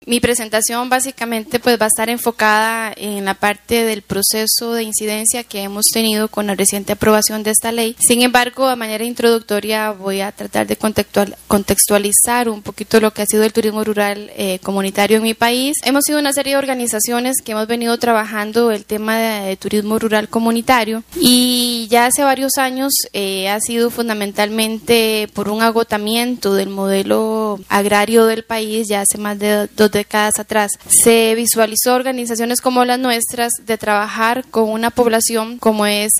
Mi presentación básicamente pues va a estar enfocada en la parte del proceso de incidencia que hemos tenido con la reciente aprobación de esta ley. Sin embargo, de manera introductoria voy a tratar de contextualizar un poquito lo que ha sido el turismo rural comunitario en mi país. Hemos sido una serie de organizaciones que hemos venido trabajando el tema de turismo rural comunitario y ya hace varios años ha sido fundamentalmente por un agotamiento del modelo agrario del país. Ya hace más de 2 décadas atrás se visualizó organizaciones como las nuestras de trabajar con una población como es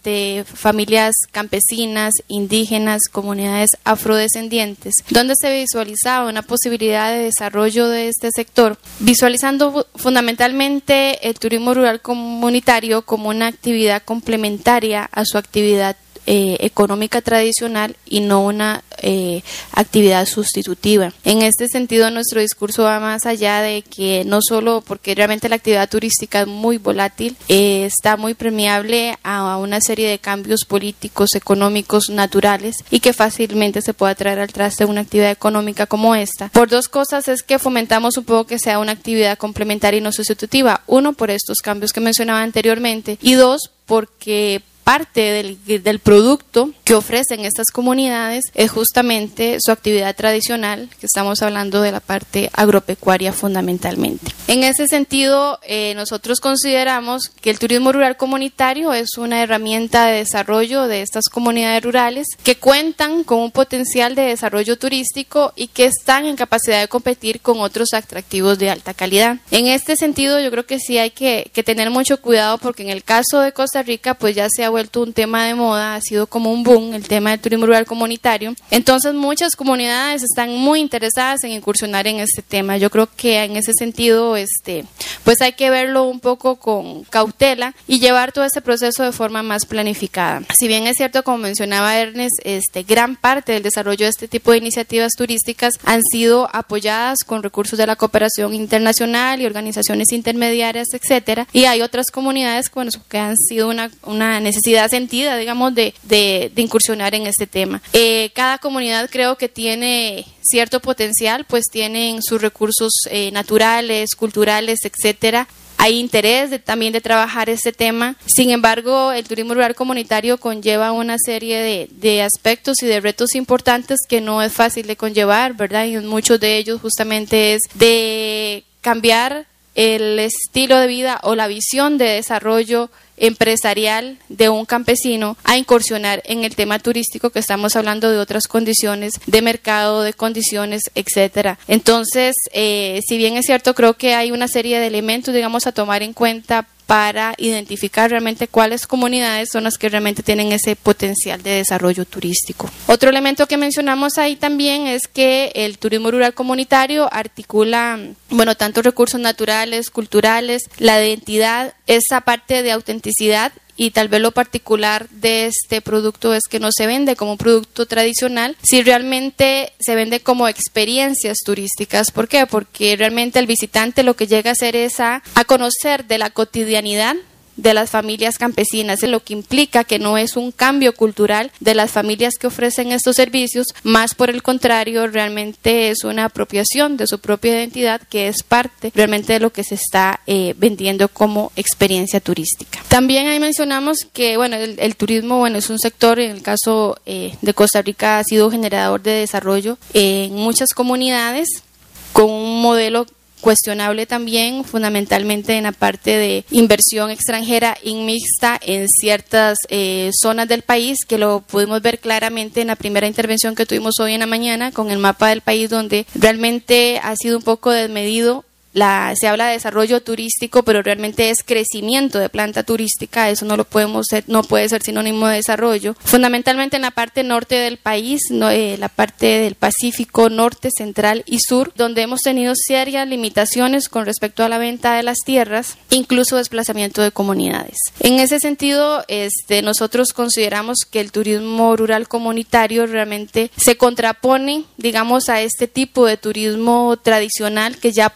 familias campesinas, indígenas, comunidades afrodescendientes, donde se visualizaba una posibilidad de desarrollo de este sector, visualizando fundamentalmente el turismo rural comunitario como una actividad complementaria a su actividad económica tradicional y no una actividad sustitutiva. En este sentido, nuestro discurso va más allá de que no solo porque realmente la actividad turística es muy volátil, está muy permeable a una serie de cambios políticos, económicos, naturales y que fácilmente se puede traer al traste una actividad económica como esta. Por 2 cosas es que fomentamos un poco que sea una actividad complementaria y no sustitutiva. 1, por estos cambios que mencionaba anteriormente y 2, porque parte del producto que ofrecen estas comunidades es justamente su actividad tradicional, que estamos hablando de la parte agropecuaria fundamentalmente. En ese sentido, nosotros consideramos que el turismo rural comunitario es una herramienta de desarrollo de estas comunidades rurales que cuentan con un potencial de desarrollo turístico y que están en capacidad de competir con otros atractivos de alta calidad. En este sentido, yo creo que sí hay que tener mucho cuidado porque en el caso de Costa Rica, pues ya se ha vuelto un tema de moda, ha sido como un boom el tema del turismo rural comunitario. Entonces muchas comunidades están muy interesadas en incursionar en este tema. Yo creo que en ese sentido pues hay que verlo un poco con cautela y llevar todo este proceso de forma más planificada. Si bien es cierto, como mencionaba Ernest, gran parte del desarrollo de este tipo de iniciativas turísticas han sido apoyadas con recursos de la cooperación internacional y organizaciones intermediarias, etcétera, y hay otras comunidades que han sido una necesidad sentida, digamos, de incursionar en este tema. Cada comunidad creo que tiene cierto potencial, pues tienen sus recursos naturales, culturales, etcétera. Hay interés también de trabajar este tema. Sin embargo, el turismo rural comunitario conlleva una serie de aspectos y de retos importantes que no es fácil de conllevar, ¿verdad? Y muchos de ellos justamente es de cambiar el estilo de vida o la visión de desarrollo empresarial de un campesino a incursionar en el tema turístico, que estamos hablando de otras condiciones de mercado, de condiciones, etcétera. Entonces, si bien es cierto, creo que hay una serie de elementos, digamos, a tomar en cuenta para identificar realmente cuáles comunidades son las que realmente tienen ese potencial de desarrollo turístico. Otro elemento que mencionamos ahí también es que el turismo rural comunitario articula, tanto recursos naturales, culturales, la identidad, esa parte de autenticidad. Y tal vez lo particular de este producto es que no se vende como un producto tradicional, si realmente se vende como experiencias turísticas. ¿Por qué? Porque realmente el visitante lo que llega a hacer es a conocer de la cotidianidad de las familias campesinas, lo que implica que no es un cambio cultural de las familias que ofrecen estos servicios, más por el contrario, realmente es una apropiación de su propia identidad que es parte realmente de lo que se está vendiendo como experiencia turística. También ahí mencionamos que el turismo es un sector, en el caso de Costa Rica, ha sido generador de desarrollo en muchas comunidades con un modelo cuestionable también, fundamentalmente en la parte de inversión extranjera inmixta en ciertas zonas del país, que lo pudimos ver claramente en la primera intervención que tuvimos hoy en la mañana con el mapa del país, donde realmente ha sido un poco desmedido. Se habla de desarrollo turístico, pero realmente es crecimiento de planta turística. Eso no puede ser sinónimo de desarrollo. Fundamentalmente en la parte norte del país, la parte del Pacífico norte, central y sur, donde hemos tenido serias limitaciones con respecto a la venta de las tierras, incluso desplazamiento de comunidades. En ese sentido, nosotros consideramos que el turismo rural comunitario realmente se contrapone, digamos, a este tipo de turismo tradicional que ya ha provocado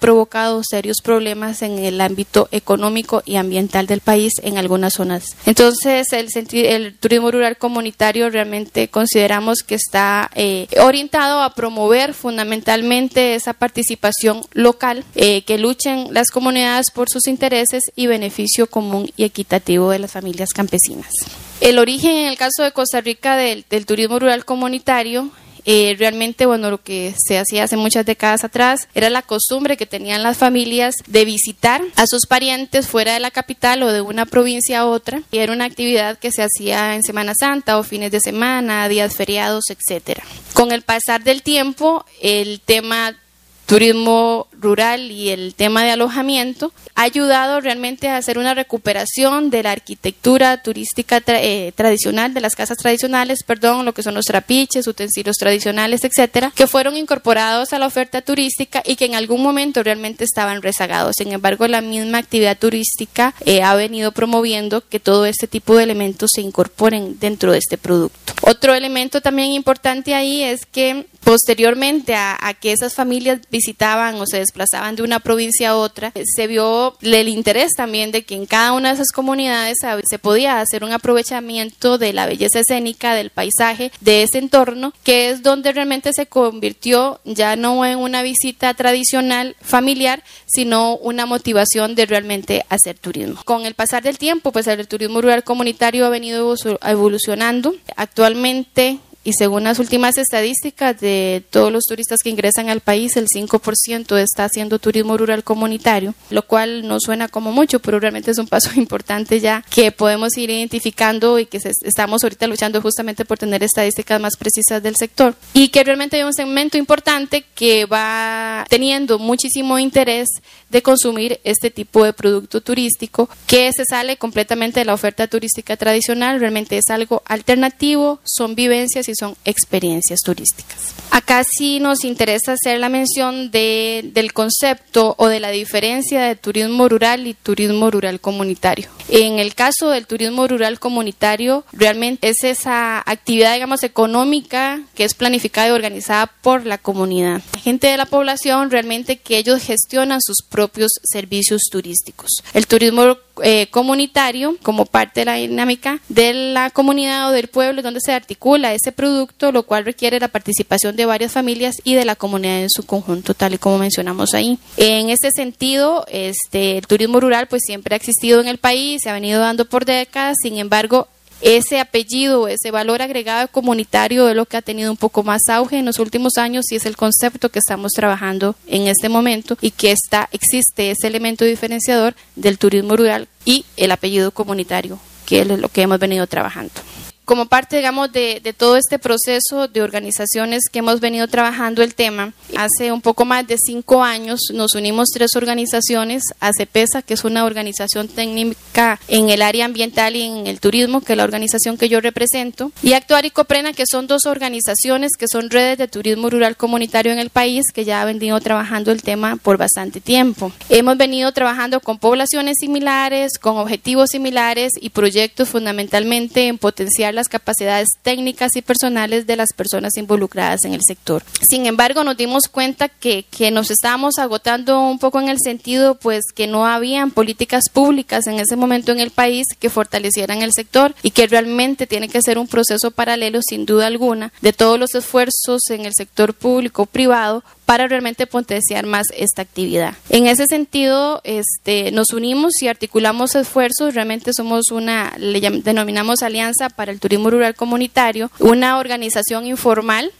provocado serios problemas en el ámbito económico y ambiental del país en algunas zonas. Entonces, el turismo rural comunitario realmente consideramos que está orientado a promover fundamentalmente esa participación local, que luchen las comunidades por sus intereses y beneficio común y equitativo de las familias campesinas. El origen en el caso de Costa Rica del turismo rural comunitario, realmente, bueno, lo que se hacía hace muchas décadas atrás era la costumbre que tenían las familias de visitar a sus parientes fuera de la capital o de una provincia a otra, y era una actividad que se hacía en Semana Santa o fines de semana, días feriados, etcétera. Con el pasar del tiempo, el tema turismo rural y el tema de alojamiento ha ayudado realmente a hacer una recuperación de la arquitectura turística tradicional, de las casas tradicionales, lo que son los trapiches, utensilios tradicionales, etcétera, que fueron incorporados a la oferta turística y que en algún momento realmente estaban rezagados. Sin embargo, la misma actividad turística ha venido promoviendo que todo este tipo de elementos se incorporen dentro de este producto. Otro elemento también importante ahí es que posteriormente a que esas familias visitaban o se desplazaban de una provincia a otra, se vio el interés también de que en cada una de esas comunidades se podía hacer un aprovechamiento de la belleza escénica, del paisaje, de ese entorno, que es donde realmente se convirtió ya no en una visita tradicional familiar, sino una motivación de realmente hacer turismo. Con el pasar del tiempo, pues el turismo rural comunitario ha venido evolucionando. Actualmente, y según las últimas estadísticas de todos los turistas que ingresan al país, el 5% está haciendo turismo rural comunitario, lo cual no suena como mucho, pero realmente es un paso importante ya que podemos ir identificando y que estamos ahorita luchando justamente por tener estadísticas más precisas del sector. Y que realmente hay un segmento importante que va teniendo muchísimo interés de consumir este tipo de producto turístico que se sale completamente de la oferta turística tradicional, realmente es algo alternativo, son vivencias y son experiencias turísticas. Acá sí nos interesa hacer la mención del concepto o de la diferencia de turismo rural y turismo rural comunitario. En el caso del turismo rural comunitario, realmente es esa actividad, digamos, económica que es planificada y organizada por la comunidad. Gente de la población realmente que ellos gestionan sus propios servicios turísticos. El turismo comunitario, como parte de la dinámica de la comunidad o del pueblo donde se articula ese producto, lo cual requiere la participación de varias familias y de la comunidad en su conjunto, tal y como mencionamos ahí. En este sentido, el turismo rural pues siempre ha existido en el país, se ha venido dando por décadas, sin embargo, ese apellido, ese valor agregado comunitario es lo que ha tenido un poco más auge en los últimos años y es el concepto que estamos trabajando en este momento y que existe ese elemento diferenciador del turismo rural y el apellido comunitario, que es lo que hemos venido trabajando. Como parte, digamos, de todo este proceso de organizaciones que hemos venido trabajando el tema, hace un poco más de 5 años nos unimos 3 organizaciones, ACEPESA, que es una organización técnica en el área ambiental y en el turismo, que es la organización que yo represento, y Actuar y Coprena, que son 2 organizaciones que son redes de turismo rural comunitario en el país, que ya han venido trabajando el tema por bastante tiempo. Hemos venido trabajando con poblaciones similares, con objetivos similares y proyectos fundamentalmente en potenciar las capacidades técnicas y personales de las personas involucradas en el sector. Sin embargo, nos dimos cuenta que nos estábamos agotando un poco en el sentido pues que no habían políticas públicas en ese momento en el país que fortalecieran el sector y que realmente tiene que ser un proceso paralelo sin duda alguna de todos los esfuerzos en el sector público privado para realmente potenciar más esta actividad. En ese sentido, nos unimos y articulamos esfuerzos. Realmente somos denominamos Alianza para el Turismo Rural Comunitario, una organización informal,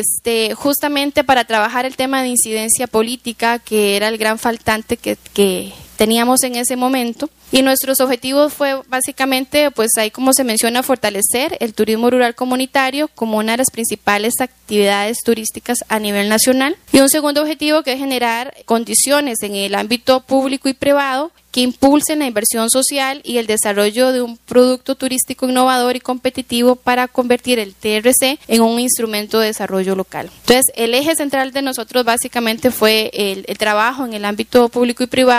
justamente para trabajar el tema de incidencia política, que era el gran faltante que teníamos en ese momento. Y nuestros objetivos fue básicamente, pues ahí como se menciona, fortalecer el turismo rural comunitario como una de las principales actividades turísticas a nivel nacional. Y un segundo objetivo que es generar condiciones en el ámbito público y privado que impulsen la inversión social y el desarrollo de un producto turístico innovador y competitivo para convertir el TRC en un instrumento de desarrollo local. Entonces, el eje central de nosotros básicamente fue el trabajo en el ámbito público y privado y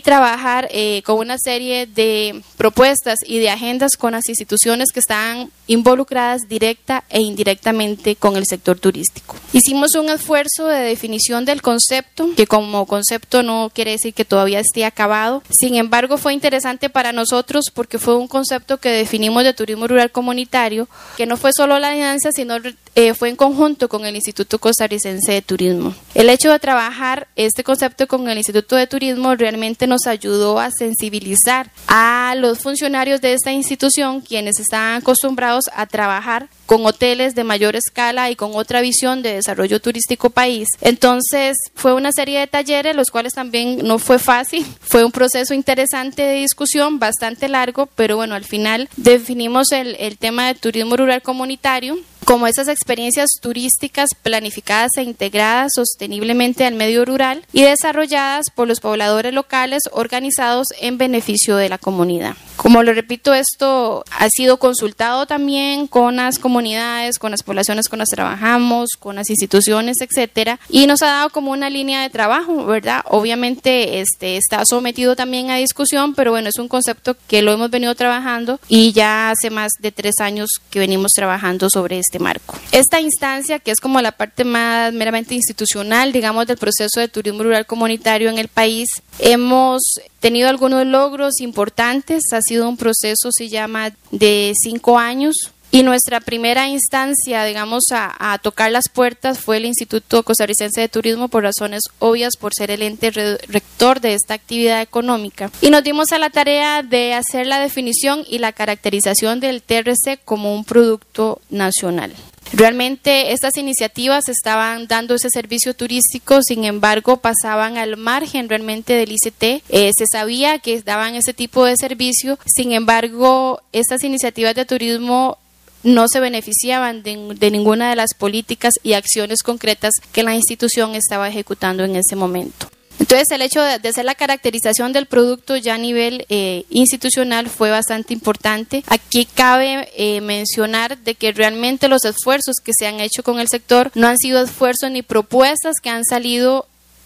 trabajar con una serie de propuestas y de agendas con las instituciones que están involucradas directa e indirectamente con el sector turístico. Hicimos un esfuerzo de definición del concepto, que como concepto no quiere decir que todavía esté acabado. Sin embargo, fue interesante para nosotros porque fue un concepto que definimos de turismo rural comunitario, que no fue solo la alianza, sino fue en conjunto con el Instituto Costarricense de Turismo. El hecho de trabajar este concepto con el Instituto de Turismo realmente nos ayudó a sensibilizar a los funcionarios de esta institución, quienes estaban acostumbrados a trabajar con hoteles de mayor escala y con otra visión de desarrollo turístico país. Entonces fue una serie de talleres, los cuales también no fue fácil, fue un proceso interesante de discusión, bastante largo, pero bueno, al final definimos el tema de turismo rural comunitario como esas experiencias turísticas planificadas e integradas sosteniblemente al medio rural y desarrolladas por los pobladores locales organizados en beneficio de la comunidad. Como lo repito, esto ha sido consultado también con las comunidades, con las poblaciones con las que trabajamos, con las instituciones, etcétera, y nos ha dado como una línea de trabajo, ¿verdad? Obviamente está sometido también a discusión, pero bueno, es un concepto que lo hemos venido trabajando y ya hace más de 3 años que venimos trabajando sobre este marco. Esta instancia, que es como la parte más meramente institucional, digamos, del proceso de turismo rural comunitario en el país, hemos tenido algunos logros importantes. Ha sido un proceso, se llama, de 5 años. Y nuestra primera instancia, digamos, a tocar las puertas fue el Instituto Costarricense de Turismo, por razones obvias, por ser el ente rector de esta actividad económica. Y nos dimos a la tarea de hacer la definición y la caracterización del TRC como un producto nacional. Realmente estas iniciativas estaban dando ese servicio turístico, sin embargo pasaban al margen realmente del ICT. Se sabía que daban ese tipo de servicio, sin embargo estas iniciativas de turismo no se beneficiaban de ninguna de las políticas y acciones concretas que la institución estaba ejecutando en ese momento. Entonces el hecho de hacer la caracterización del producto ya a nivel institucional fue bastante importante. Aquí cabe mencionar de que realmente los esfuerzos que se han hecho con el sector no han sido esfuerzos ni propuestas que han salido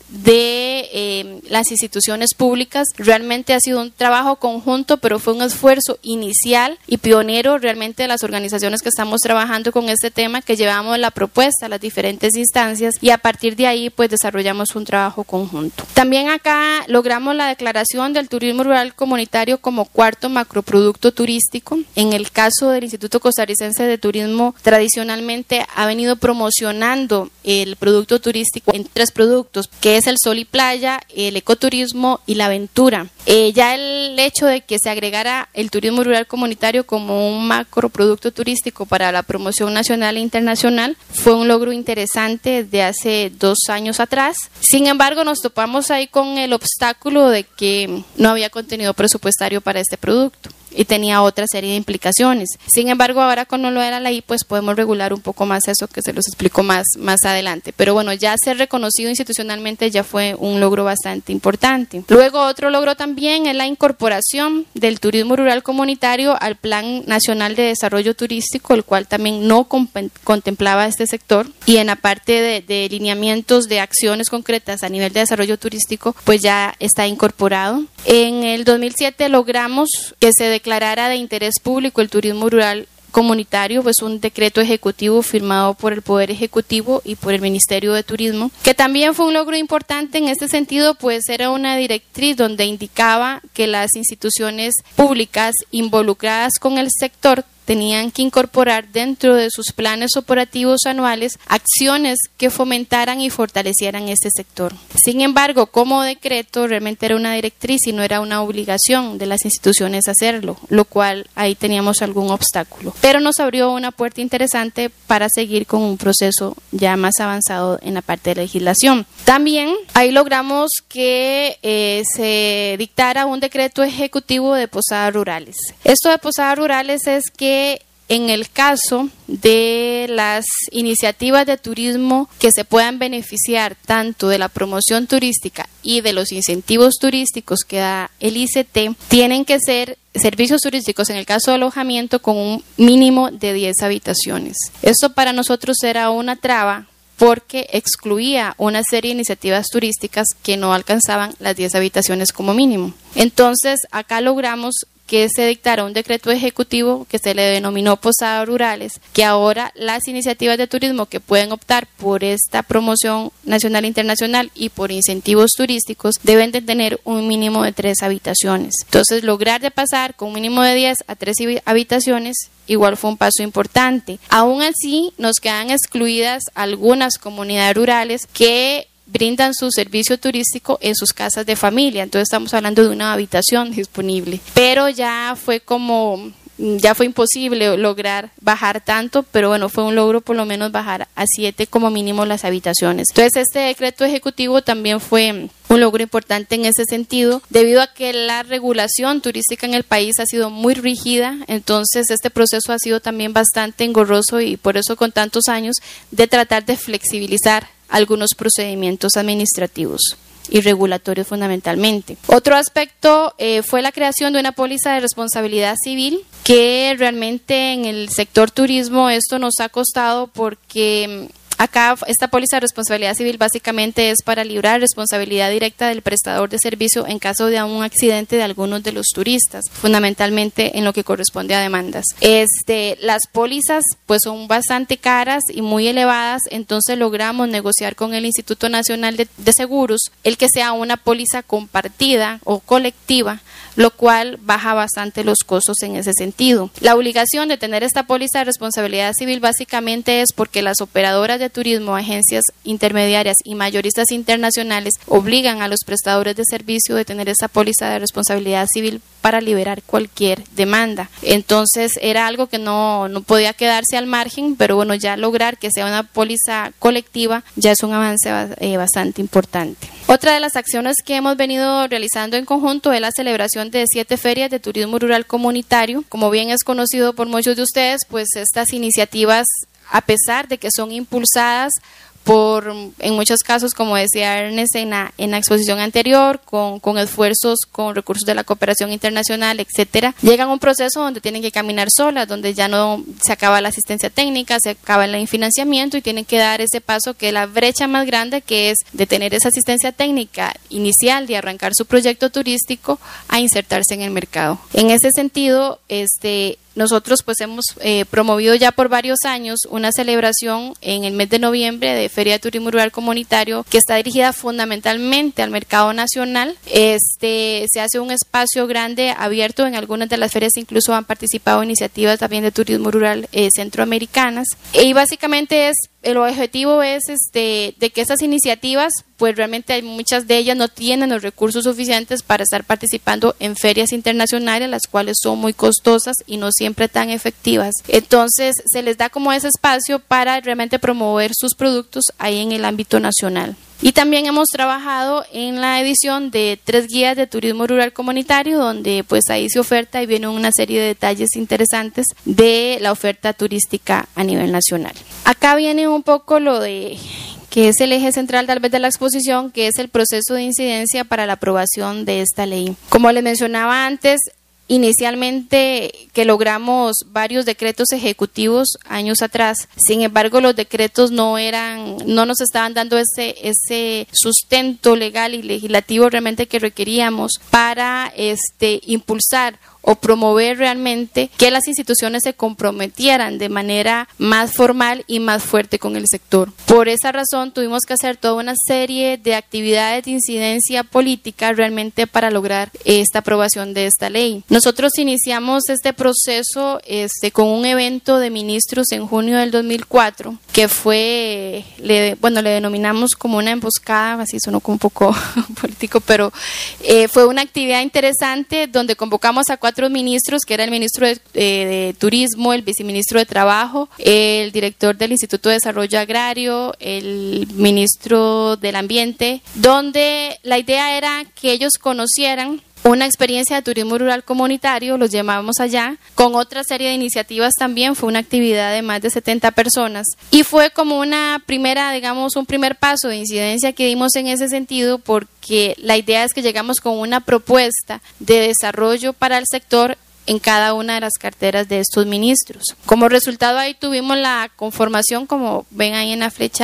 de las instituciones públicas. Realmente ha sido un trabajo conjunto, pero fue un esfuerzo inicial y pionero realmente de las organizaciones que estamos trabajando con este tema, que llevamos la propuesta a las diferentes instancias y a partir de ahí pues desarrollamos un trabajo conjunto. También acá logramos la declaración del turismo rural comunitario como 4º macroproducto turístico. En el caso del Instituto Costarricense de Turismo, tradicionalmente ha venido promocionando el producto turístico en 3 productos, que es el sol y playa, el ecoturismo y la aventura. Ya el hecho de que se agregara el turismo rural comunitario como un macroproducto turístico para la promoción nacional e internacional fue un logro interesante de hace 2 años atrás. Sin embargo, nos topamos ahí con el obstáculo de que no había contenido presupuestario para este producto y tenía otra serie de implicaciones. Sin embargo, ahora con lo de la ley, pues podemos regular un poco más eso, que se los explico más adelante. Pero bueno, ya ser reconocido institucionalmente ya fue un logro bastante importante. Luego, otro logro también es la incorporación del turismo rural comunitario al Plan Nacional de Desarrollo Turístico, el cual también no contemplaba este sector. Y en la parte de lineamientos de acciones concretas a nivel de desarrollo turístico, pues ya está incorporado. En el 2007 logramos que se declarara de interés público el turismo rural comunitario, pues un decreto ejecutivo firmado por el Poder Ejecutivo y por el Ministerio de Turismo, que también fue un logro importante en este sentido, pues era una directriz donde indicaba que las instituciones públicas involucradas con el sector tenían que incorporar dentro de sus planes operativos anuales acciones que fomentaran y fortalecieran este sector. Sin embargo, como decreto realmente era una directriz y no era una obligación de las instituciones hacerlo, lo cual ahí teníamos algún obstáculo. Pero nos abrió una puerta interesante para seguir con un proceso ya más avanzado en la parte de legislación. También ahí logramos que se dictara un decreto ejecutivo de posadas rurales. Esto de posadas rurales es que en el caso de las iniciativas de turismo que se puedan beneficiar tanto de la promoción turística y de los incentivos turísticos que da el ICT, tienen que ser servicios turísticos, en el caso de alojamiento, con un mínimo de 10 habitaciones. Esto para nosotros era una traba porque excluía una serie de iniciativas turísticas que no alcanzaban las 10 habitaciones como mínimo. Entonces, acá logramos que se dictara un decreto ejecutivo que se le denominó posadas rurales, que ahora las iniciativas de turismo que pueden optar por esta promoción nacional e internacional y por incentivos turísticos deben de tener un mínimo de 3 habitaciones. Entonces, lograr de pasar con un mínimo de 10 a 3 habitaciones igual fue un paso importante. Aún así, nos quedan excluidas algunas comunidades rurales que brindan su servicio turístico en sus casas de familia. Entonces estamos hablando de una habitación disponible. Pero ya fue imposible lograr bajar tanto, pero bueno, fue un logro por lo menos bajar a 7 como mínimo las habitaciones. Entonces este decreto ejecutivo también fue un logro importante en ese sentido, debido a que la regulación turística en el país ha sido muy rígida. Entonces este proceso ha sido también bastante engorroso y por eso con tantos años de tratar de flexibilizar algunos procedimientos administrativos y regulatorios fundamentalmente. Otro aspecto fue la creación de una póliza de responsabilidad civil, que realmente en el sector turismo esto nos ha costado porque acá esta póliza de responsabilidad civil básicamente es para librar responsabilidad directa del prestador de servicio en caso de un accidente de algunos de los turistas, fundamentalmente en lo que corresponde a demandas. Las pólizas pues son bastante caras y muy elevadas, entonces logramos negociar con el Instituto Nacional de Seguros el que sea una póliza compartida o colectiva, lo cual baja bastante los costos en ese sentido. La obligación de tener esta póliza de responsabilidad civil básicamente es porque las operadoras de turismo, agencias intermediarias y mayoristas internacionales obligan a los prestadores de servicio de tener esta póliza de responsabilidad civil para liberar cualquier demanda. Entonces era algo que no podía quedarse al margen, pero bueno, ya lograr que sea una póliza colectiva ya es un avance bastante importante. Otra de las acciones que hemos venido realizando en conjunto es la celebración de 7 ferias de turismo rural comunitario. Como bien es conocido por muchos de ustedes, pues estas iniciativas, a pesar de que son impulsadas en muchos casos, como decía Ernest en la exposición anterior, con esfuerzos, con recursos de la cooperación internacional, etcétera, llegan a un proceso donde tienen que caminar solas, donde ya no se acaba la asistencia técnica, se acaba el financiamiento y tienen que dar ese paso, que es la brecha más grande, que es de tener esa asistencia técnica inicial, de arrancar su proyecto turístico, a insertarse en el mercado. En ese sentido, nosotros pues hemos promovido ya por varios años una celebración en el mes de noviembre de Feria de Turismo Rural Comunitario, que está dirigida fundamentalmente al mercado nacional. Se hace un espacio grande abierto. En algunas de las ferias incluso han participado iniciativas también de turismo rural centroamericanas, y básicamente el objetivo es de que esas iniciativas, pues realmente muchas de ellas no tienen los recursos suficientes para estar participando en ferias internacionales, las cuales son muy costosas y no siempre tan efectivas. Entonces se les da como ese espacio para realmente promover sus productos ahí en el ámbito nacional. Y también hemos trabajado en la edición de 3 guías de turismo rural comunitario, donde pues ahí se oferta y viene una serie de detalles interesantes de la oferta turística a nivel nacional. Acá viene un poco lo de que es el eje central tal vez de la exposición, que es el proceso de incidencia para la aprobación de esta ley. Como les mencionaba antes, inicialmente que logramos varios decretos ejecutivos años atrás. Sin embargo, los decretos no nos estaban dando ese sustento legal y legislativo realmente que requeríamos para impulsar o promover realmente que las instituciones se comprometieran de manera más formal y más fuerte con el sector. Por esa razón tuvimos que hacer toda una serie de actividades de incidencia política realmente para lograr esta aprobación de esta ley. Nosotros iniciamos este proceso con un evento de ministros en junio del 2004, que fue, le denominamos como una emboscada, así sonó como un poco político, pero fue una actividad interesante donde convocamos a 4 ministros, que era el ministro de Turismo, el viceministro de Trabajo, el director del Instituto de Desarrollo Agrario, el ministro del Ambiente, donde la idea era que ellos conocieran una experiencia de turismo rural comunitario, los llamábamos allá, con otra serie de iniciativas también. Fue una actividad de más de 70 personas y fue como un primer paso de incidencia que dimos en ese sentido, porque la idea es que llegamos con una propuesta de desarrollo para el sector en cada una de las carteras de estos ministros. Como resultado ahí tuvimos la conformación, como ven ahí en la flecha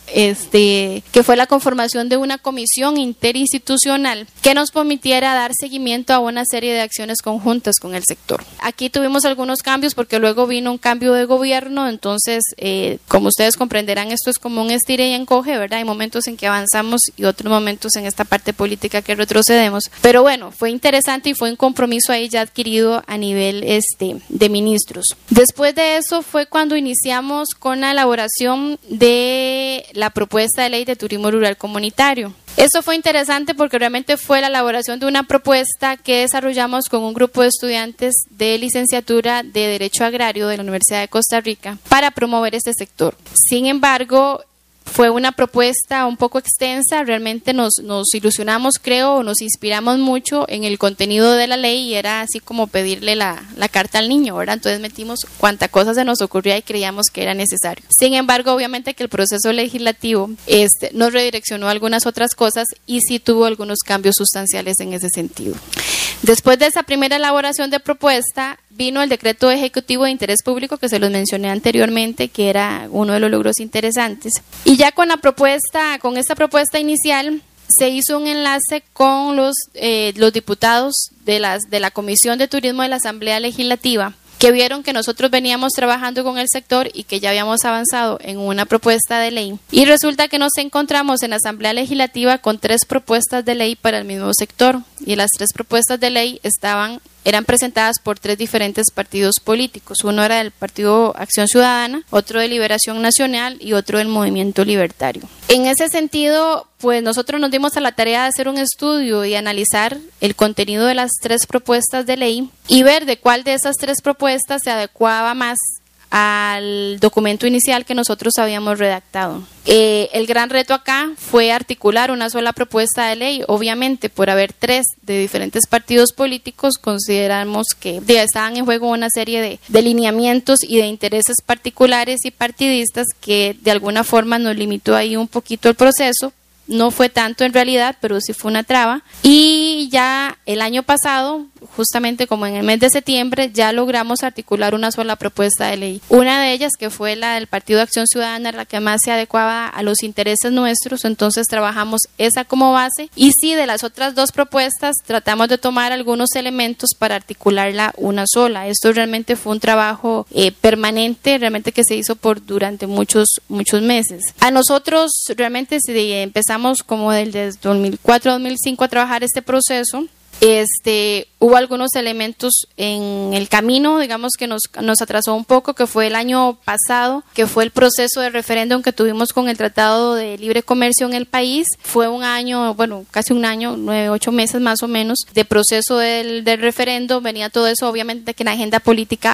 que fue la conformación de una comisión interinstitucional que nos permitiera dar seguimiento a una serie de acciones conjuntas con el sector. Aquí tuvimos algunos cambios porque luego vino un cambio de gobierno, entonces, como ustedes comprenderán, esto es como un estira y encoge, ¿verdad? Hay momentos en que avanzamos y otros momentos en esta parte política que retrocedemos. Pero bueno, fue interesante y fue un compromiso ahí ya adquirido a nivel de ministros. Después de eso fue cuando iniciamos con la elaboración de la propuesta de ley de turismo rural comunitario. Esto fue interesante porque realmente fue la elaboración de una propuesta que desarrollamos con un grupo de estudiantes de licenciatura de Derecho Agrario de la Universidad de Costa Rica para promover este sector. Sin embargo, fue una propuesta un poco extensa, realmente nos ilusionamos, creo, nos inspiramos mucho en el contenido de la ley y era así como pedirle la carta al niño, ¿verdad? Entonces metimos cuánta cosa se nos ocurría y creíamos que era necesario. Sin embargo, obviamente que el proceso legislativo nos redireccionó algunas otras cosas y sí tuvo algunos cambios sustanciales en ese sentido. Después de esa primera elaboración de propuesta, vino el decreto ejecutivo de interés público que se los mencioné anteriormente, que era uno de los logros interesantes. Y ya con esta propuesta inicial, se hizo un enlace con los diputados de la Comisión de Turismo de la Asamblea Legislativa, que vieron que nosotros veníamos trabajando con el sector y que ya habíamos avanzado en una propuesta de ley. Y resulta que nos encontramos en la Asamblea Legislativa con 3 propuestas de ley para el mismo sector. Y las 3 propuestas de ley eran presentadas por 3 diferentes partidos políticos. Uno era del Partido Acción Ciudadana, otro de Liberación Nacional y otro del Movimiento Libertario. En ese sentido, pues nosotros nos dimos a la tarea de hacer un estudio y analizar el contenido de las 3 propuestas de ley y ver de cuál de esas 3 propuestas se adecuaba más al documento inicial que nosotros habíamos redactado. El gran reto acá fue articular una sola propuesta de ley. Obviamente, por haber 3 de diferentes partidos políticos, consideramos que estaban en juego una serie de lineamientos y de intereses particulares y partidistas que de alguna forma nos limitó ahí un poquito el proceso. No fue tanto en realidad, pero sí fue una traba. Y ya el año pasado, justamente como en el mes de septiembre, ya logramos articular una sola propuesta de ley. Una de ellas, que fue la del Partido de Acción Ciudadana, la que más se adecuaba a los intereses nuestros, entonces trabajamos esa como base. Y sí, de las otras 2 propuestas, tratamos de tomar algunos elementos para articularla una sola. Esto realmente fue un trabajo permanente, realmente que se hizo durante muchos meses. A nosotros realmente empezamos como desde 2004-2005 a trabajar este proceso. Hubo algunos elementos en el camino, digamos, que nos atrasó un poco, que fue el año pasado, que fue el proceso de referéndum que tuvimos con el Tratado de Libre Comercio en el país. Fue un año, casi un año, 9-8 meses más o menos, de proceso del referéndum. Venía todo eso, obviamente, que en la agenda política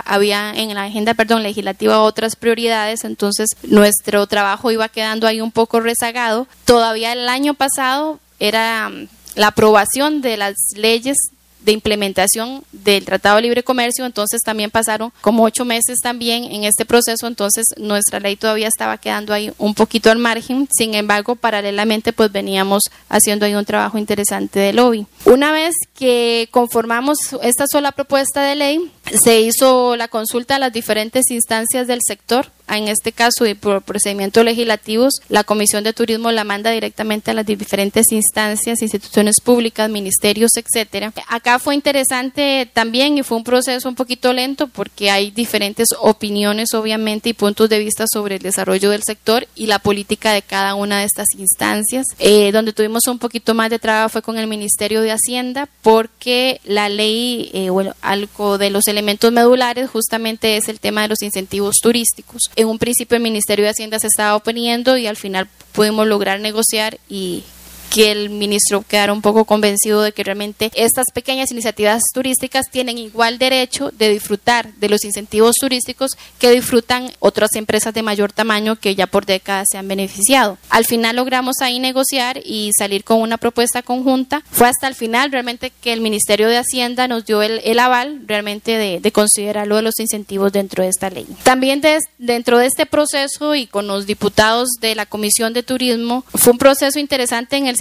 legislativa otras prioridades, entonces nuestro trabajo iba quedando ahí un poco rezagado. Todavía el año pasado era la aprobación de las leyes de implementación del Tratado de Libre Comercio, entonces también pasaron como 8 meses también en este proceso, entonces nuestra ley todavía estaba quedando ahí un poquito al margen. Sin embargo, paralelamente pues veníamos haciendo ahí un trabajo interesante de lobby. Una vez que conformamos esta sola propuesta de ley, se hizo la consulta a las diferentes instancias del sector. En este caso, y por procedimientos legislativos, la Comisión de Turismo la manda directamente a las diferentes instancias, instituciones públicas, ministerios, etcétera. Acá fue interesante también y fue un proceso un poquito lento porque hay diferentes opiniones, obviamente, y puntos de vista sobre el desarrollo del sector y la política de cada una de estas instancias. Donde tuvimos un poquito más de trabajo fue con el Ministerio de Hacienda, porque la ley, algo de los elementos medulares justamente es el tema de los incentivos turísticos. En un principio el Ministerio de Hacienda se estaba oponiendo y al final pudimos lograr negociar y que el ministro quedara un poco convencido de que realmente estas pequeñas iniciativas turísticas tienen igual derecho de disfrutar de los incentivos turísticos que disfrutan otras empresas de mayor tamaño que ya por décadas se han beneficiado. Al final logramos ahí negociar y salir con una propuesta conjunta. Fue hasta el final realmente que el Ministerio de Hacienda nos dio el aval realmente de considerarlo de los incentivos dentro de esta ley. También dentro de este proceso y con los diputados de la Comisión de Turismo fue un proceso interesante en el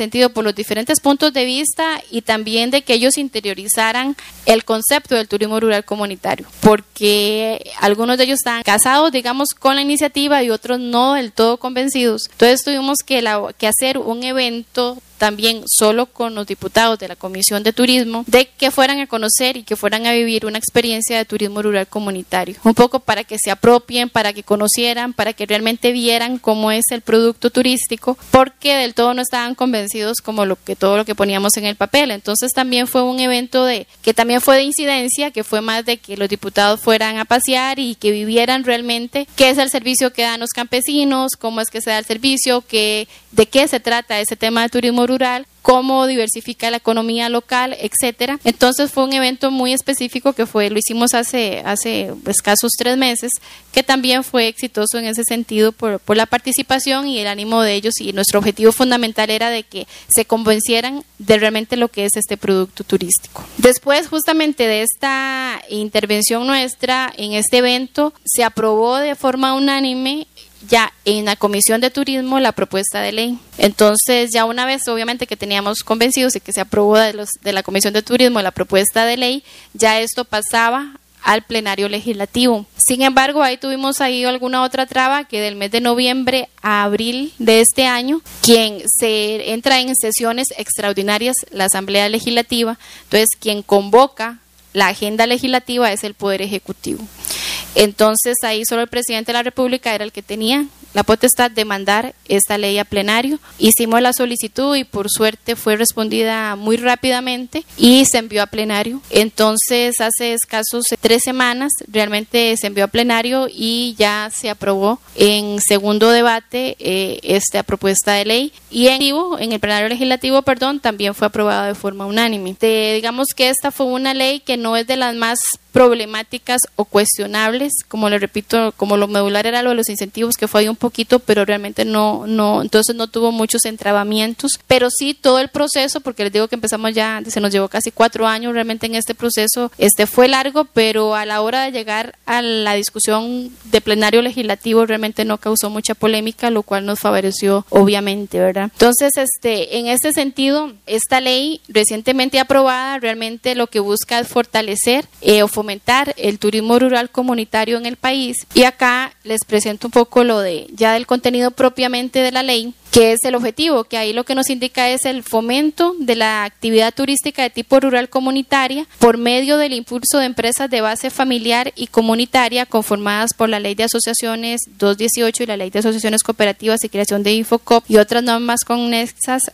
sentido por los diferentes puntos de vista y también de que ellos interiorizaran el concepto del turismo rural comunitario, porque algunos de ellos estaban casados, digamos, con la iniciativa y otros no del todo convencidos. Entonces tuvimos que hacer un evento también solo con los diputados de la Comisión de Turismo, de que fueran a conocer y que fueran a vivir una experiencia de turismo rural comunitario, un poco para que se apropien, para que conocieran, para que realmente vieran cómo es el producto turístico, porque del todo no estaban convencidos como todo lo que poníamos en el papel. Entonces también fue un evento que también fue de incidencia, que fue más de que los diputados fueran a pasear y que vivieran realmente qué es el servicio que dan los campesinos, cómo es que se da el servicio, de qué se trata ese tema de turismo rural, cómo diversifica la economía local, etcétera. Entonces fue un evento muy específico que lo hicimos hace escasos 3 meses, que también fue exitoso en ese sentido por la participación y el ánimo de ellos, y nuestro objetivo fundamental era de que se convencieran de realmente lo que es este producto turístico. Después justamente de esta intervención nuestra en este evento, se aprobó de forma unánime ya en la Comisión de Turismo la propuesta de ley. Entonces ya una vez obviamente que teníamos convencidos y que se aprobó de la Comisión de Turismo la propuesta de ley, ya esto pasaba al plenario legislativo. Sin embargo, ahí tuvimos alguna otra traba, que del mes de noviembre a abril de este año, quien se entra en sesiones extraordinarias la Asamblea Legislativa, entonces quien convoca la agenda legislativa es el Poder Ejecutivo. Entonces ahí solo el presidente de la República era el que tenía la potestad de mandar esta ley a plenario. Hicimos la solicitud y por suerte fue respondida muy rápidamente y se envió a plenario. Entonces hace escasos 3 semanas realmente se envió a plenario y ya se aprobó en segundo debate esta propuesta de ley, y en el plenario legislativo, también fue aprobada de forma unánime. Digamos que esta fue una ley que no es de las más problemáticas o cuestionables, como le repito, como lo medular era lo de los incentivos, que fue ahí un poquito, pero realmente entonces no tuvo muchos entrabamientos, pero sí todo el proceso, porque les digo que empezamos ya, se nos llevó casi 4 años realmente en este proceso, fue largo, pero a la hora de llegar a la discusión de plenario legislativo realmente no causó mucha polémica, lo cual nos favoreció obviamente, ¿verdad? Entonces, en este sentido, esta ley recientemente aprobada realmente lo que busca es fortalecer o fomentar el turismo rural comunitario en el país, y acá les presento un poco ya del contenido propiamente de la ley, que es el objetivo, que ahí lo que nos indica es el fomento de la actividad turística de tipo rural comunitaria por medio del impulso de empresas de base familiar y comunitaria conformadas por la Ley de Asociaciones 218 y la Ley de Asociaciones Cooperativas y Creación de Infocop y otras normas conexas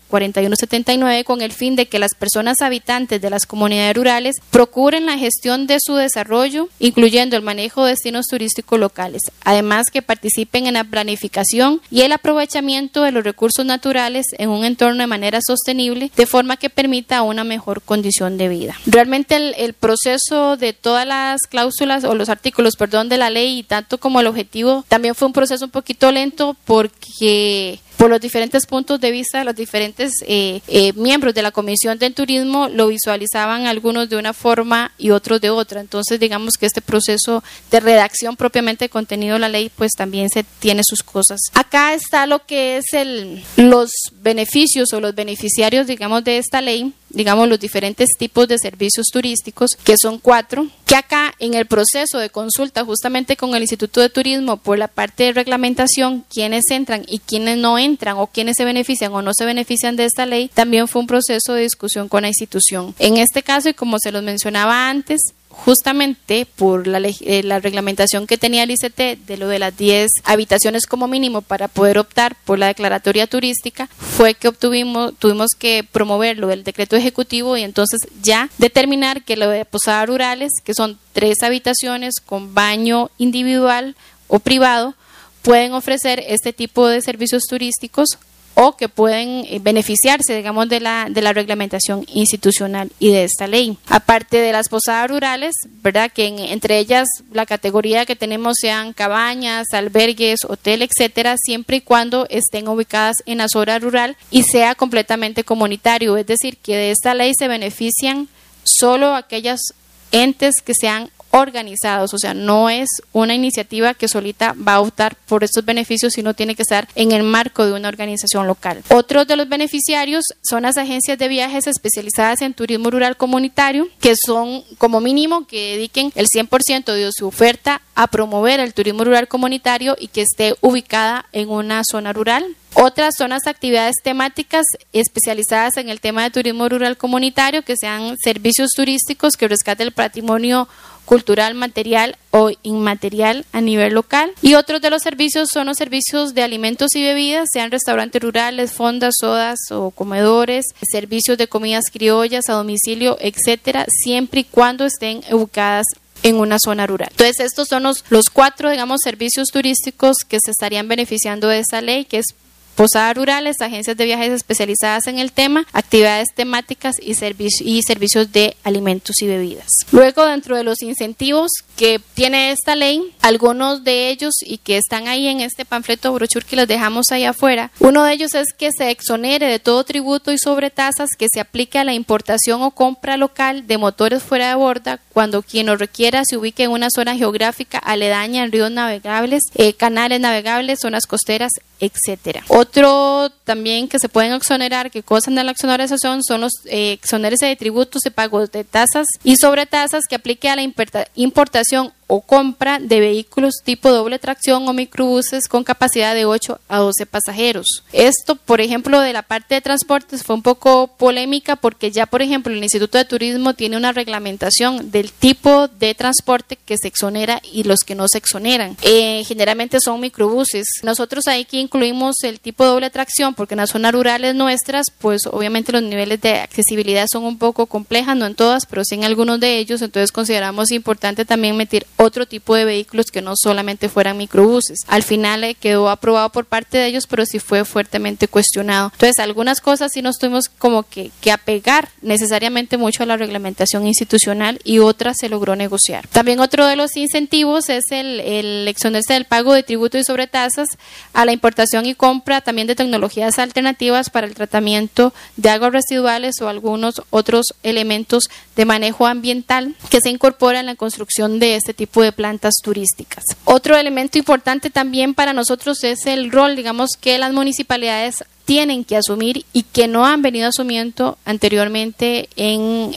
4179, con el fin de que las personas habitantes de las comunidades rurales procuren la gestión de su desarrollo, incluyendo el manejo de destinos turísticos locales, además que participen en la planificación y el aprovechamiento de los recursos naturales en un entorno de manera sostenible, de forma que permita una mejor condición de vida. Realmente el proceso de todas las cláusulas o los artículos, de la ley, y tanto como el objetivo, también fue un proceso un poquito lento, porque por los diferentes puntos de vista de los diferentes miembros de la Comisión del Turismo lo visualizaban algunos de una forma y otros de otra. Entonces digamos que este proceso de redacción propiamente de contenido de la ley pues también se tiene sus cosas. Acá está lo que es los beneficios o los beneficiarios digamos de esta ley, digamos los diferentes tipos de servicios turísticos, que son 4, que acá en el proceso de consulta justamente con el Instituto de Turismo por la parte de reglamentación, quienes entran y quienes no entran, o quienes se benefician o no se benefician de esta ley, también fue un proceso de discusión con la institución. En este caso, y como se los mencionaba antes, justamente por la reglamentación que tenía el ICT de lo de las 10 habitaciones como mínimo para poder optar por la declaratoria turística, fue que tuvimos que promover lo del decreto ejecutivo y entonces ya determinar que lo de posadas rurales, que son 3 habitaciones con baño individual o privado, pueden ofrecer este tipo de servicios turísticos o que pueden beneficiarse, digamos, de la reglamentación institucional y de esta ley. Aparte de las posadas rurales, ¿verdad? Que entre ellas la categoría que tenemos sean cabañas, albergues, hotel, etcétera, siempre y cuando estén ubicadas en la zona rural y sea completamente comunitario, es decir, que de esta ley se benefician solo aquellos entes que sean organizados, o sea, no es una iniciativa que solita va a optar por estos beneficios, sino tiene que estar en el marco de una organización local. Otros de los beneficiarios son las agencias de viajes especializadas en turismo rural comunitario, que son como mínimo que dediquen el 100% de su oferta a promover el turismo rural comunitario y que esté ubicada en una zona rural. Otras son las actividades temáticas especializadas en el tema de turismo rural comunitario, que sean servicios turísticos que rescaten el patrimonio cultural, material o inmaterial a nivel local. Y otros de los servicios son los servicios de alimentos y bebidas, sean restaurantes rurales, fondas, sodas o comedores, servicios de comidas criollas a domicilio, etcétera, siempre y cuando estén ubicadas en una zona rural. Entonces, estos son los 4, digamos, servicios turísticos que se estarían beneficiando de esta ley, que es posadas rurales, agencias de viajes especializadas en el tema, actividades temáticas y servicios de alimentos y bebidas. Luego, dentro de los incentivos que tiene esta ley, algunos de ellos y que están ahí en este panfleto brochure que les dejamos ahí afuera, uno de ellos es que se exonere de todo tributo y sobretasas que se aplique a la importación o compra local de motores fuera de borda cuando quien lo requiera se ubique en una zona geográfica aledaña en ríos navegables, canales navegables, zonas costeras, etcétera. Otro también que se pueden exonerar, que gozan de la exoneración, son los exonerarse de tributos y pagos de tasas y sobretasas que aplique a la importación o compra de vehículos tipo doble tracción o microbuses con capacidad de 8 a 12 pasajeros. Esto, por ejemplo, de la parte de transportes fue un poco polémica porque ya, por ejemplo, el Instituto de Turismo tiene una reglamentación del tipo de transporte que se exonera y los que no se exoneran. Generalmente son microbuses. Nosotros aquí incluimos el tipo de doble tracción porque en las zonas rurales nuestras, pues obviamente los niveles de accesibilidad son un poco complejas, no en todas, pero sí en algunos de ellos, entonces consideramos importante también meter otro tipo de vehículos que no solamente fueran microbuses. Al final quedó aprobado por parte de ellos, pero sí fue fuertemente cuestionado. Entonces, algunas cosas sí nos tuvimos como que apegar necesariamente mucho a la reglamentación institucional y otras se logró negociar. También otro de los incentivos es el exonerarse del pago de tributo y sobretasas a la importación y compra también de tecnologías alternativas para el tratamiento de aguas residuales o algunos otros elementos de manejo ambiental que se incorporan en la construcción de este tipo de plantas turísticas. Otro elemento importante también para nosotros es el rol, digamos, que las municipalidades tienen que asumir y que no han venido asumiendo anteriormente en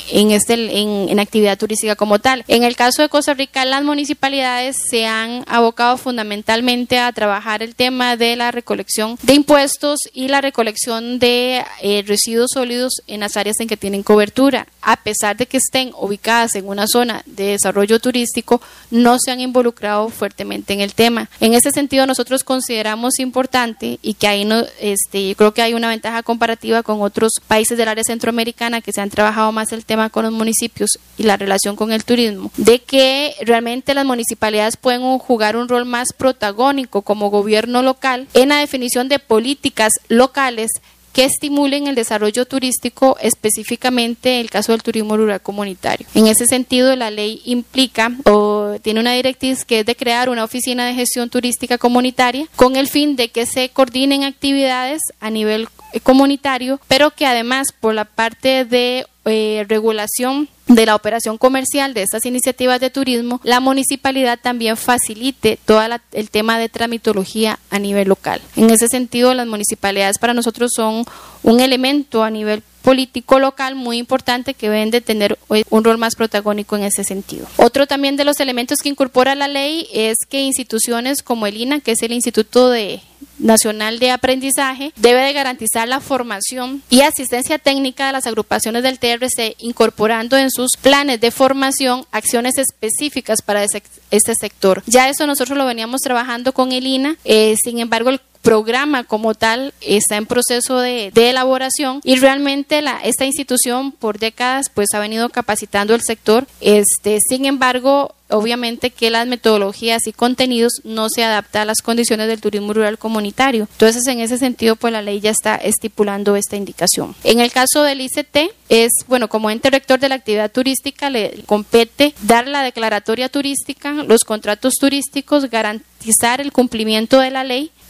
actividad turística como tal. En el caso de Costa Rica, las municipalidades se han abocado fundamentalmente a trabajar el tema de la recolección de impuestos y la recolección de residuos sólidos en las áreas en que tienen cobertura. A pesar de que estén ubicadas en una zona de desarrollo turístico, no se han involucrado fuertemente en el tema. En ese sentido, nosotros consideramos importante y que ahí yo creo que hay una ventaja comparativa con otros países del área centroamericana que se han trabajado más el tema con los municipios y la relación con el turismo, de que realmente las municipalidades pueden jugar un rol más protagónico como gobierno local en la definición de políticas locales que estimulen el desarrollo turístico, específicamente el caso del turismo rural comunitario. En ese sentido, la ley implica o tiene una directriz que es de crear una oficina de gestión turística comunitaria con el fin de que se coordinen actividades a nivel comunitario, pero que además por la parte de regulación de la operación comercial de estas iniciativas de turismo, la municipalidad también facilite todo el tema de tramitología a nivel local. En ese sentido, las municipalidades para nosotros son un elemento a nivel político local muy importante que deben de tener un rol más protagónico en ese sentido. Otro también de los elementos que incorpora la ley es que instituciones como el INA, que es el Instituto Nacional de Aprendizaje, debe de garantizar la formación y asistencia técnica de las agrupaciones del TRC, incorporando en sus planes de formación acciones específicas para este sector. Ya eso nosotros lo veníamos trabajando con el INA, sin embargo el programa como tal está en proceso de elaboración y realmente esta institución por décadas pues ha venido capacitando el sector. Sin embargo, obviamente que las metodologías y contenidos no se adaptan a las condiciones del turismo rural comunitario. Entonces, en ese sentido, pues la ley ya está estipulando esta indicación. En el caso del ICT, como ente rector de la actividad turística, le compete dar la declaratoria turística, los contratos turísticos, garantizar el cumplimiento de la ley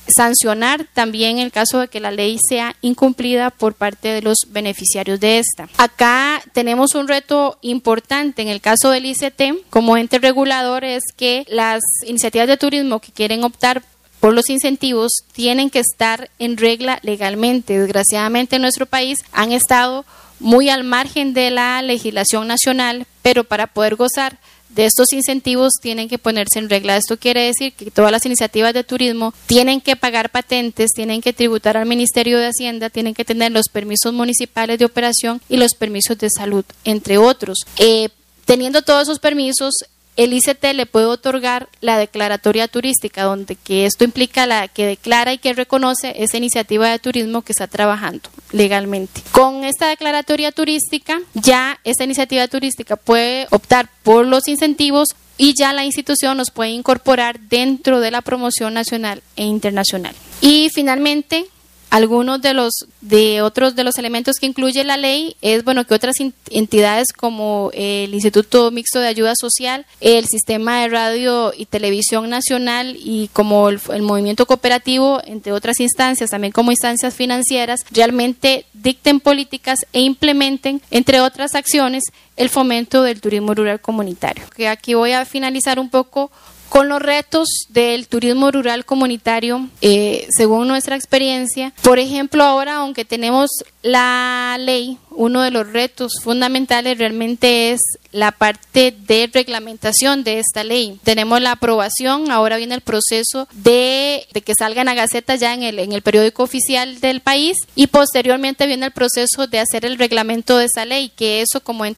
sancionar también en el caso de que la ley sea incumplida por parte de los beneficiarios de esta. Acá tenemos un reto importante en el caso del ICT como ente regulador, es que las iniciativas de turismo que quieren optar por los incentivos tienen que estar en regla legalmente. Desgraciadamente en nuestro país han estado muy al margen de la legislación nacional, pero para poder gozar de estos incentivos tienen que ponerse en regla. Esto quiere decir que todas las iniciativas de turismo tienen que pagar patentes, tienen que tributar al Ministerio de Hacienda, tienen que tener los permisos municipales de operación y los permisos de salud, entre otros. Teniendo todos esos permisos, el ICT le puede otorgar la declaratoria turística, donde que esto implica la que declara y que reconoce esa iniciativa de turismo que está trabajando legalmente. Con esta declaratoria turística, ya esta iniciativa turística puede optar por los incentivos y ya la institución los puede incorporar dentro de la promoción nacional e internacional. Y finalmente, algunos de otros elementos que incluye la ley es que otras entidades como el Instituto Mixto de Ayuda Social, el Sistema de Radio y Televisión Nacional y como el Movimiento Cooperativo, entre otras instancias, también como instancias financieras, realmente dicten políticas e implementen, entre otras acciones, el fomento del turismo rural comunitario. Que aquí voy a finalizar un poco con los retos del turismo rural comunitario, según nuestra experiencia. Por ejemplo, ahora, aunque tenemos la ley, uno de los retos fundamentales realmente es la parte de reglamentación de esta ley. Tenemos la aprobación, ahora viene el proceso de que salga en la Gaceta ya en el periódico oficial del país, y posteriormente viene el proceso de hacer el reglamento de esa ley, que eso como